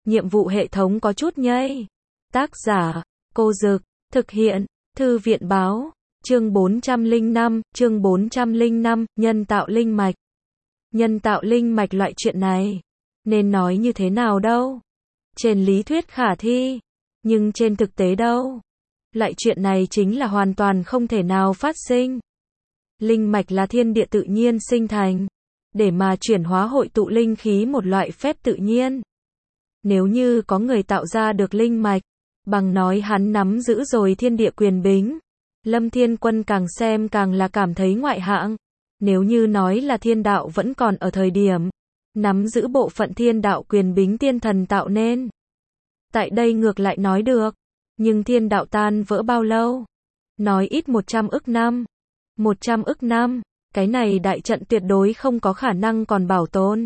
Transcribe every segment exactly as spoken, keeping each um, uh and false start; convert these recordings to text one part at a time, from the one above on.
nhiệm vụ hệ thống có chút nhây. Tác giả, Cô Dực, thực hiện, Thư viện Báo, chương bốn trăm lẻ năm, chương bốn trăm lẻ năm, nhân tạo linh mạch. Nhân tạo linh mạch loại chuyện này, nên nói như thế nào đâu? Trên lý thuyết khả thi, nhưng trên thực tế đâu? Loại chuyện này chính là hoàn toàn không thể nào phát sinh. Linh mạch là thiên địa tự nhiên sinh thành, để mà chuyển hóa hội tụ linh khí một loại phép tự nhiên. Nếu như có người tạo ra được linh mạch, bằng nói hắn nắm giữ rồi thiên địa quyền bính, Lâm Thiên Quân càng xem càng là cảm thấy ngoại hạng. Nếu như nói là thiên đạo vẫn còn ở thời điểm nắm giữ bộ phận thiên đạo quyền bính tiên thần tạo nên, tại đây ngược lại nói được. Nhưng thiên đạo tan vỡ bao lâu? Nói ít một trăm ức năm. một trăm ức năm, cái này đại trận tuyệt đối không có khả năng còn bảo tồn.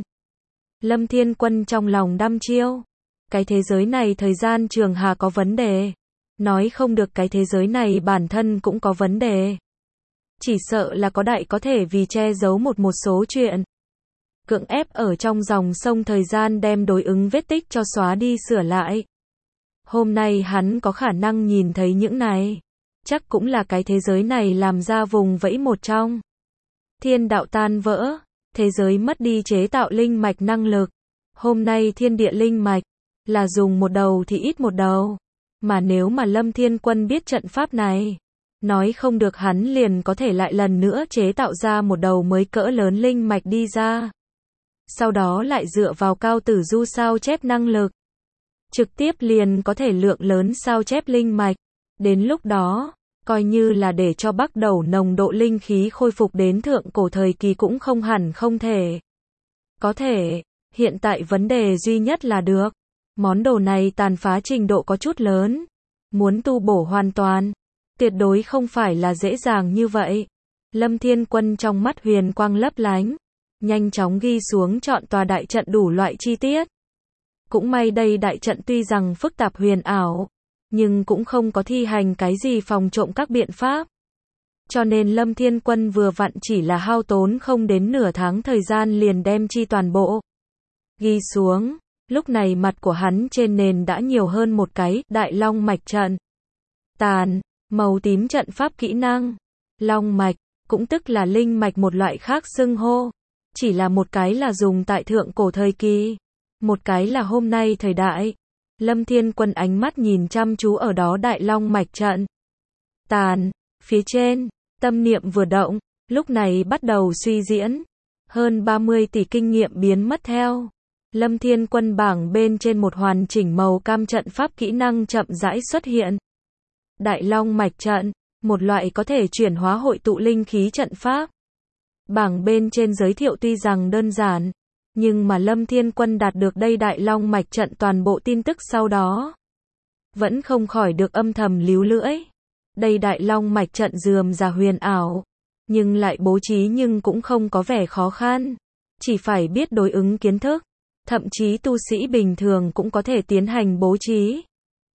Lâm Thiên Quân trong lòng đăm chiêu. Cái thế giới này thời gian trường hà có vấn đề. Nói không được cái thế giới này bản thân cũng có vấn đề. Chỉ sợ là có đại có thể vì che giấu một một số chuyện, cưỡng ép ở trong dòng sông thời gian đem đối ứng vết tích cho xóa đi sửa lại. Hôm nay hắn có khả năng nhìn thấy những này, chắc cũng là cái thế giới này làm ra vùng vẫy một trong. Thiên đạo tan vỡ, thế giới mất đi chế tạo linh mạch năng lực. Hôm nay thiên địa linh mạch là dùng một đầu thì ít một đầu, mà nếu mà Lâm Thiên Quân biết trận pháp này, nói không được hắn liền có thể lại lần nữa chế tạo ra một đầu mới cỡ lớn linh mạch đi ra. Sau đó lại dựa vào cao tử du sao chép năng lực, trực tiếp liền có thể lượng lớn sao chép linh mạch. Đến lúc đó, coi như là để cho bắt đầu nồng độ linh khí khôi phục đến thượng cổ thời kỳ cũng không hẳn không thể. Có thể, hiện tại vấn đề duy nhất là được. Món đồ này tàn phá trình độ có chút lớn. Muốn tu bổ hoàn toàn, tuyệt đối không phải là dễ dàng như vậy. Lâm Thiên Quân trong mắt huyền quang lấp lánh, nhanh chóng ghi xuống chọn tòa đại trận đủ loại chi tiết. Cũng may đây đại trận tuy rằng phức tạp huyền ảo, nhưng cũng không có thi hành cái gì phòng trộm các biện pháp. Cho nên Lâm Thiên Quân vừa vặn chỉ là hao tốn không đến nửa tháng thời gian liền đem chi toàn bộ ghi xuống. Lúc này mặt của hắn trên nền đã nhiều hơn một cái đại long mạch trận. Tàn, màu tím trận pháp kỹ năng. Long mạch, cũng tức là linh mạch một loại khác xưng hô. Chỉ là một cái là dùng tại thượng cổ thời kỳ, một cái là hôm nay thời đại. Lâm Thiên Quân ánh mắt nhìn chăm chú ở đó đại long mạch trận. Tàn, phía trên, tâm niệm vừa động, lúc này bắt đầu suy diễn. Hơn ba mươi tỷ kinh nghiệm biến mất theo. Lâm Thiên Quân bảng bên trên một hoàn chỉnh màu cam trận pháp kỹ năng chậm rãi xuất hiện. Đại long mạch trận, một loại có thể chuyển hóa hội tụ linh khí trận pháp. Bảng bên trên giới thiệu tuy rằng đơn giản, nhưng mà Lâm Thiên Quân đạt được đây đại long mạch trận toàn bộ tin tức sau đó, vẫn không khỏi được âm thầm líu lưỡi. Đây đại long mạch trận rườm rà huyền ảo, nhưng lại bố trí nhưng cũng không có vẻ khó khăn. Chỉ phải biết đối ứng kiến thức, thậm chí tu sĩ bình thường cũng có thể tiến hành bố trí.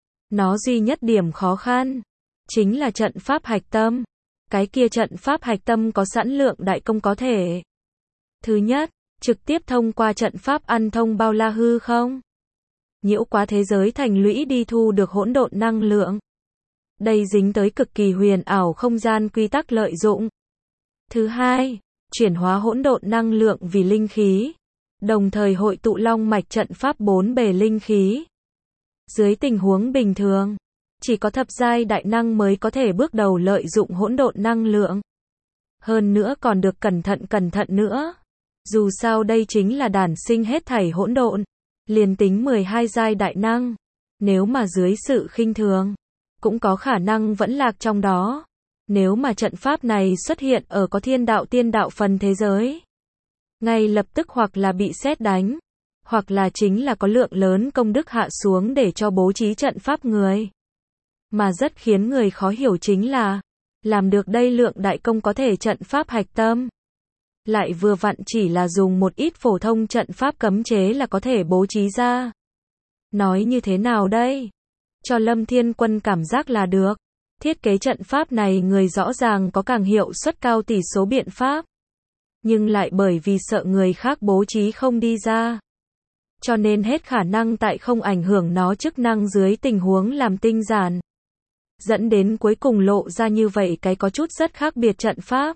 Nó duy nhất điểm khó khăn, chính là trận pháp hạch tâm. Cái kia trận pháp hạch tâm có sẵn lượng đại công có thể. Thứ nhất, trực tiếp thông qua trận pháp ăn thông bao la hư không, nhiễu quá thế giới thành lũy đi thu được hỗn độn năng lượng. Đây dính tới cực kỳ huyền ảo không gian quy tắc lợi dụng. Thứ hai, chuyển hóa hỗn độn năng lượng vì linh khí, đồng thời hội tụ long mạch trận pháp bốn bề linh khí. Dưới tình huống bình thường, chỉ có thập giai đại năng mới có thể bước đầu lợi dụng hỗn độn năng lượng. Hơn nữa còn được cẩn thận cẩn thận nữa. Dù sao đây chính là đản sinh hết thảy hỗn độn, liền tính mười hai giai đại năng, nếu mà dưới sự khinh thường, cũng có khả năng vẫn lạc trong đó. Nếu mà trận pháp này xuất hiện ở có thiên đạo tiên đạo phần thế giới, ngay lập tức hoặc là bị sét đánh, hoặc là chính là có lượng lớn công đức hạ xuống để cho bố trí trận pháp người. Mà rất khiến người khó hiểu chính là, làm được đây lượng đại công có thể trận pháp hạch tâm, lại vừa vặn chỉ là dùng một ít phổ thông trận pháp cấm chế là có thể bố trí ra. Nói như thế nào đây? Cho Lâm Thiên Quân cảm giác là được. Thiết kế trận pháp này người rõ ràng có càng hiệu suất cao tỷ số biện pháp, nhưng lại bởi vì sợ người khác bố trí không đi ra, cho nên hết khả năng tại không ảnh hưởng nó chức năng dưới tình huống làm tinh giản. Dẫn đến cuối cùng lộ ra như vậy cái có chút rất khác biệt trận pháp.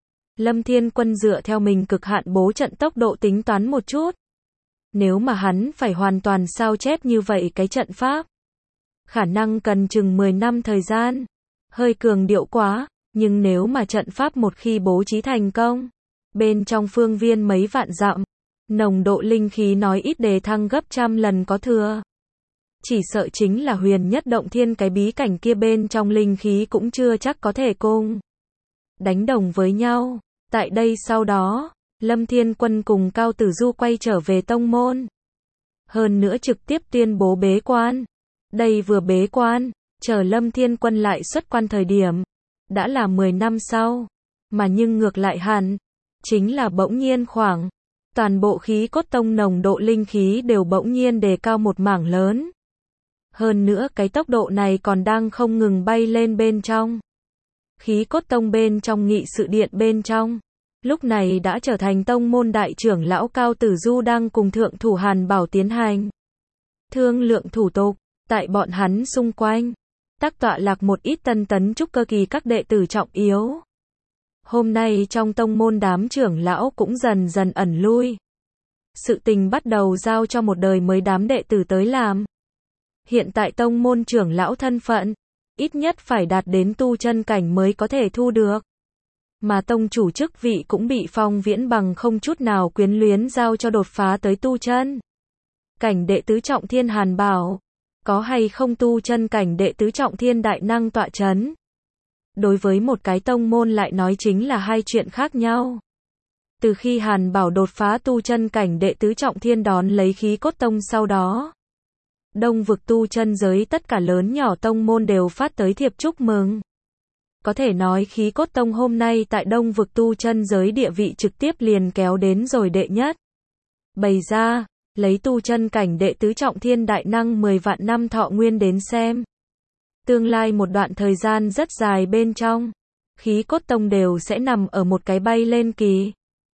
Lâm Thiên Quân dựa theo mình cực hạn bố trận tốc độ tính toán một chút. Nếu mà hắn phải hoàn toàn sao chép như vậy cái trận pháp, khả năng cần chừng mười năm thời gian. Hơi cường điệu quá, nhưng nếu mà trận pháp một khi bố trí thành công, bên trong phương viên mấy vạn dặm, nồng độ linh khí nói ít đề thăng gấp trăm lần có thừa. Chỉ sợ chính là huyền nhất động thiên cái bí cảnh kia bên trong linh khí cũng chưa chắc có thể cùng đánh đồng với nhau. Tại đây sau đó, Lâm Thiên Quân cùng Cao Tử Du quay trở về tông môn. Hơn nữa trực tiếp tuyên bố bế quan. Đây vừa bế quan, chờ Lâm Thiên Quân lại xuất quan thời điểm, đã là mười năm sau. Mà nhưng ngược lại hẳn, chính là bỗng nhiên khoảng, toàn bộ khí cốt tông nồng độ linh khí đều bỗng nhiên đề cao một mảng lớn. Hơn nữa cái tốc độ này còn đang không ngừng bay lên bên trong. Khí cốt tông bên trong nghị sự điện bên trong, lúc này đã trở thành tông môn đại trưởng lão Cao Tử Du đang cùng thượng thủ Hàn Bảo tiến hành thương lượng thủ tục. Tại bọn hắn xung quanh, tác tọa lạc một ít tân tấn trúc cơ kỳ các đệ tử trọng yếu. Hôm nay trong tông môn đám trưởng lão cũng dần dần ẩn lui. Sự tình bắt đầu giao cho một đời mới đám đệ tử tới làm. Hiện tại tông môn trưởng lão thân phận, ít nhất phải đạt đến tu chân cảnh mới có thể thu được. Mà tông chủ chức vị cũng bị Phong Viễn bằng không chút nào quyến luyến giao cho đột phá tới tu chân cảnh đệ tứ trọng thiên Hàn Bảo. Có hay không tu chân cảnh đệ tứ trọng thiên đại năng tọa chấn, đối với một cái tông môn lại nói chính là hai chuyện khác nhau. Từ khi Hàn Bảo đột phá tu chân cảnh đệ tứ trọng thiên đón lấy khí cốt tông sau đó, Đông vực tu chân giới tất cả lớn nhỏ tông môn đều phát tới thiệp chúc mừng. Có thể nói khí cốt tông hôm nay tại Đông vực tu chân giới địa vị trực tiếp liền kéo đến rồi đệ nhất. Bày ra, lấy tu chân cảnh đệ tứ trọng thiên đại năng mười vạn năm thọ nguyên đến xem. Tương lai một đoạn thời gian rất dài bên trong, khí cốt tông đều sẽ nằm ở một cái bay lên kỳ.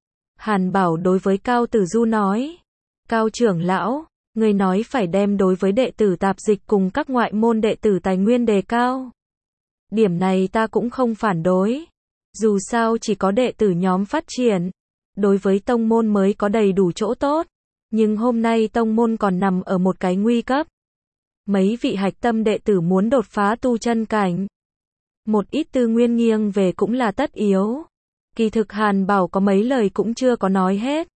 Hàn Bảo đối với Cao Tử Du nói, Cao trưởng lão, người nói phải đem đối với đệ tử tạp dịch cùng các ngoại môn đệ tử tài nguyên đề cao. Điểm này ta cũng không phản đối. Dù sao chỉ có đệ tử nhóm phát triển, đối với tông môn mới có đầy đủ chỗ tốt. Nhưng hôm nay tông môn còn nằm ở một cái nguy cấp. Mấy vị hạch tâm đệ tử muốn đột phá tu chân cảnh. Một ít tư nguyên nghiêng về cũng là tất yếu. Kỳ thực Hàn Bảo có mấy lời cũng chưa có nói hết.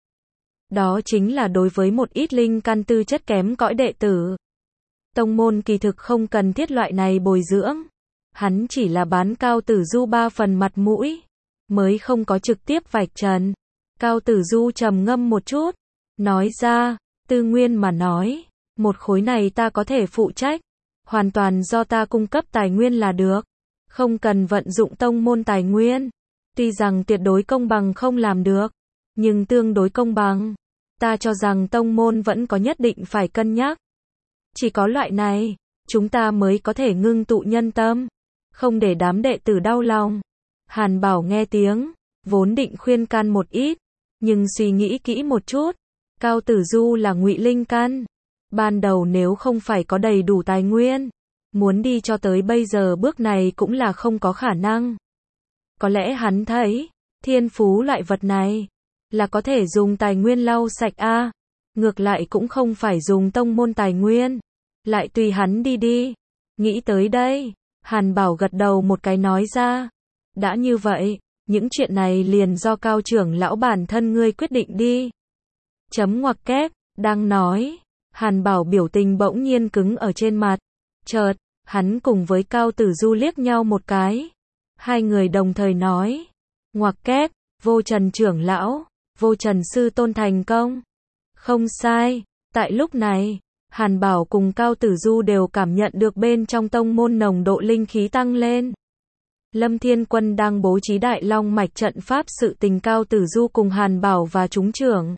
Đó chính là đối với một ít linh căn tư chất kém cõi đệ tử. Tông môn kỳ thực không cần thiết loại này bồi dưỡng. Hắn chỉ là bán Cao Tử Du ba phần mặt mũi, mới không có trực tiếp vạch trần. Cao Tử Du trầm ngâm một chút, nói ra, tư nguyên mà nói, một khối này ta có thể phụ trách, hoàn toàn do ta cung cấp tài nguyên là được, không cần vận dụng tông môn tài nguyên. Tuy rằng tuyệt đối công bằng không làm được, nhưng tương đối công bằng, ta cho rằng tông môn vẫn có nhất định phải cân nhắc. Chỉ có loại này, chúng ta mới có thể ngưng tụ nhân tâm, không để đám đệ tử đau lòng. Hàn Bảo nghe tiếng, vốn định khuyên can một ít, nhưng suy nghĩ kỹ một chút, Cao Tử Du là ngụy linh căn, ban đầu nếu không phải có đầy đủ tài nguyên, muốn đi cho tới bây giờ bước này cũng là không có khả năng. Có lẽ hắn thấy, thiên phú loại vật này, là có thể dùng tài nguyên lau sạch a, à. Ngược lại cũng không phải dùng tông môn tài nguyên, lại tùy hắn đi đi. Nghĩ tới đây, Hàn Bảo gật đầu một cái nói ra, đã như vậy, những chuyện này liền do Cao trưởng lão bản thân ngươi quyết định đi. Chấm ngoặc kép, đang nói, Hàn Bảo biểu tình bỗng nhiên cứng ở trên mặt. Chợt, hắn cùng với Cao Tử Du liếc nhau một cái. Hai người đồng thời nói, ngoặc kép, Vô Trần trưởng lão, Vô Trần sư tôn thành công. Không sai, tại lúc này, Hàn Bảo cùng Cao Tử Du đều cảm nhận được bên trong tông môn nồng độ linh khí tăng lên. Lâm Thiên Quân đang bố trí Đại Long mạch trận pháp, sự tình Cao Tử Du cùng Hàn Bảo và chúng trưởng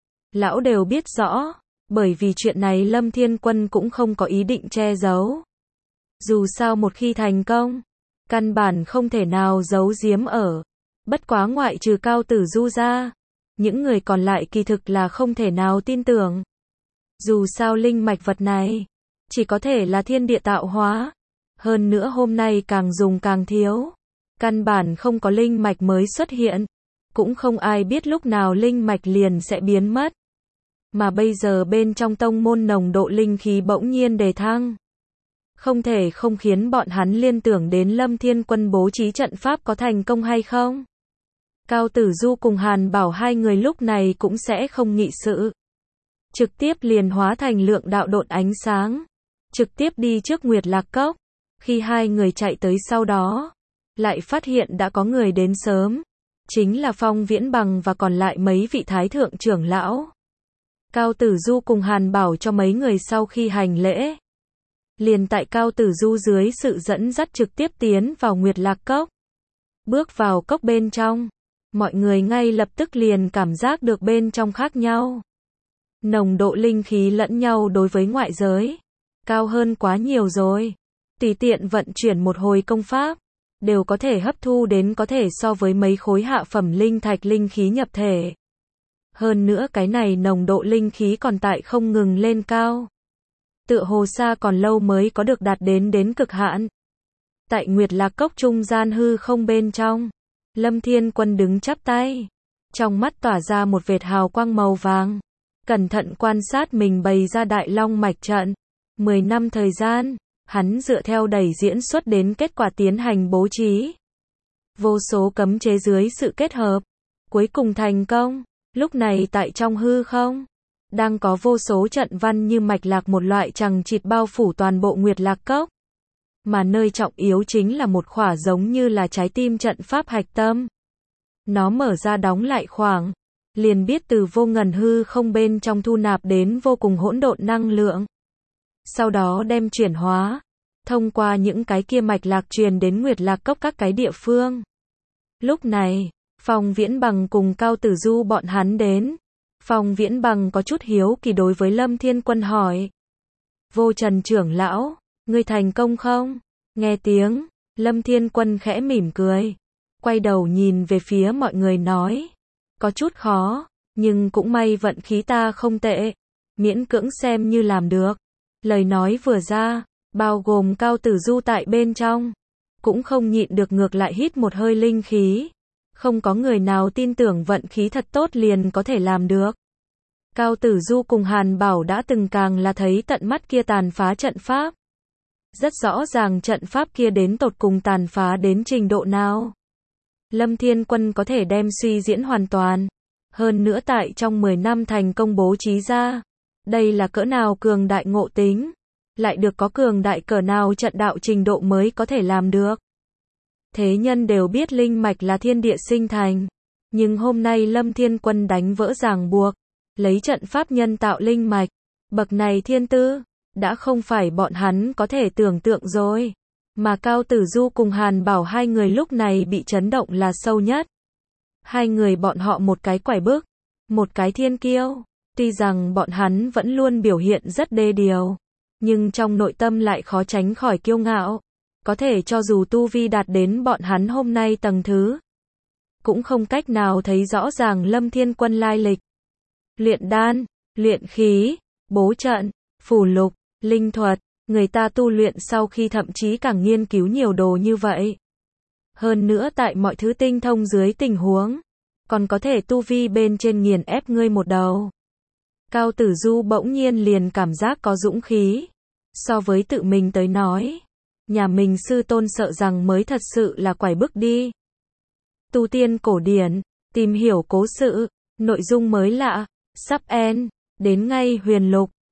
lão đều biết rõ, bởi vì chuyện này Lâm Thiên Quân cũng không có ý định che giấu. Dù sao một khi thành công, căn bản không thể nào giấu giếm ở. Bất quá ngoại trừ Cao Tử Du ra, những người còn lại kỳ thực là không thể nào tin tưởng. Dù sao linh mạch vật này, chỉ có thể là thiên địa tạo hóa. Hơn nữa hôm nay càng dùng càng thiếu. Căn bản không có linh mạch mới xuất hiện. Cũng không ai biết lúc nào linh mạch liền sẽ biến mất. Mà bây giờ bên trong tông môn nồng độ linh khí bỗng nhiên đề thăng. Không thể không khiến bọn hắn liên tưởng đến Lâm Thiên Quân bố trí trận pháp có thành công hay không. Cao Tử Du cùng Hàn Bảo hai người lúc này cũng sẽ không nghị sự. Trực tiếp liền hóa thành lượng đạo độn ánh sáng. Trực tiếp đi trước Nguyệt Lạc Cốc. Khi hai người chạy tới sau đó, lại phát hiện đã có người đến sớm. Chính là Phong Viễn Bằng và còn lại mấy vị thái thượng trưởng lão. Cao Tử Du cùng Hàn Bảo cho mấy người sau khi hành lễ. Liền tại Cao Tử Du dưới sự dẫn dắt trực tiếp tiến vào Nguyệt Lạc Cốc. Bước vào cốc bên trong, mọi người ngay lập tức liền cảm giác được bên trong khác nhau. Nồng độ linh khí lẫn nhau đối với ngoại giới, cao hơn quá nhiều rồi. Tùy tiện vận chuyển một hồi công pháp, đều có thể hấp thu đến có thể so với mấy khối hạ phẩm linh thạch linh khí nhập thể. Hơn nữa cái này nồng độ linh khí còn tại không ngừng lên cao. Tựa hồ xa còn lâu mới có được đạt đến đến cực hạn. Tại Nguyệt Lạc Cốc trung gian hư không bên trong, Lâm Thiên Quân đứng chắp tay, trong mắt tỏa ra một vệt hào quang màu vàng, cẩn thận quan sát mình bày ra Đại Long mạch trận. Mười năm thời gian, hắn dựa theo đẩy diễn xuất đến kết quả tiến hành bố trí. Vô số cấm chế dưới sự kết hợp, cuối cùng thành công. Lúc này tại trong hư không, đang có vô số trận văn như mạch lạc một loại chằng chịt bao phủ toàn bộ Nguyệt Lạc Cốc. Mà nơi trọng yếu chính là một khỏa giống như là trái tim trận pháp hạch tâm. Nó mở ra đóng lại khoảng, liền biết từ vô ngần hư không bên trong thu nạp đến vô cùng hỗn độn năng lượng. Sau đó đem chuyển hóa, thông qua những cái kia mạch lạc truyền đến Nguyệt Lạc Cốc các cái địa phương. Lúc này, Phong Viễn Bằng cùng Cao Tử Du bọn hắn đến. Phong Viễn Bằng có chút hiếu kỳ đối với Lâm Thiên Quân hỏi. Vô Trần trưởng lão, ngươi thành công không? Nghe tiếng, Lâm Thiên Quân khẽ mỉm cười. Quay đầu nhìn về phía mọi người nói. Có chút khó, nhưng cũng may vận khí ta không tệ. Miễn cưỡng xem như làm được. Lời nói vừa ra, bao gồm Cao Tử Du tại bên trong. Cũng không nhịn được ngược lại hít một hơi linh khí. Không có người nào tin tưởng vận khí thật tốt liền có thể làm được. Cao Tử Du cùng Hàn Bảo đã từng càng là thấy tận mắt kia tàn phá trận pháp. Rất rõ ràng trận pháp kia đến tột cùng tàn phá đến trình độ nào. Lâm Thiên Quân có thể đem suy diễn hoàn toàn. Hơn nữa tại trong mười năm thành công bố trí ra. Đây là cỡ nào cường đại ngộ tính. Lại được có cường đại cỡ nào trận đạo trình độ mới có thể làm được. Thế nhân đều biết linh mạch là thiên địa sinh thành. Nhưng hôm nay Lâm Thiên Quân đánh vỡ ràng buộc. Lấy trận pháp nhân tạo linh mạch. Bậc này thiên tư, đã không phải bọn hắn có thể tưởng tượng rồi. Mà Cao Tử Du cùng Hàn Bảo hai người lúc này bị chấn động là sâu nhất. Hai người bọn họ một cái quải bức, một cái thiên kiêu. Tuy rằng bọn hắn vẫn luôn biểu hiện rất đê điều. Nhưng trong nội tâm lại khó tránh khỏi kiêu ngạo. Có thể cho dù tu vi đạt đến bọn hắn hôm nay tầng thứ. Cũng không cách nào thấy rõ ràng Lâm Thiên Quân lai lịch. Luyện đan, luyện khí, bố trận, phù lục, linh thuật, người ta tu luyện sau khi thậm chí càng nghiên cứu nhiều đồ như vậy. Hơn nữa tại mọi thứ tinh thông dưới tình huống, còn có thể tu vi bên trên nghiền ép ngươi một đầu. Cao Tử Du bỗng nhiên liền cảm giác có dũng khí. So với tự mình tới nói, nhà mình sư tôn sợ rằng mới thật sự là quải bức đi. Tu tiên cổ điển, tìm hiểu cố sự, nội dung mới lạ, sắp end, đến ngay huyền lục.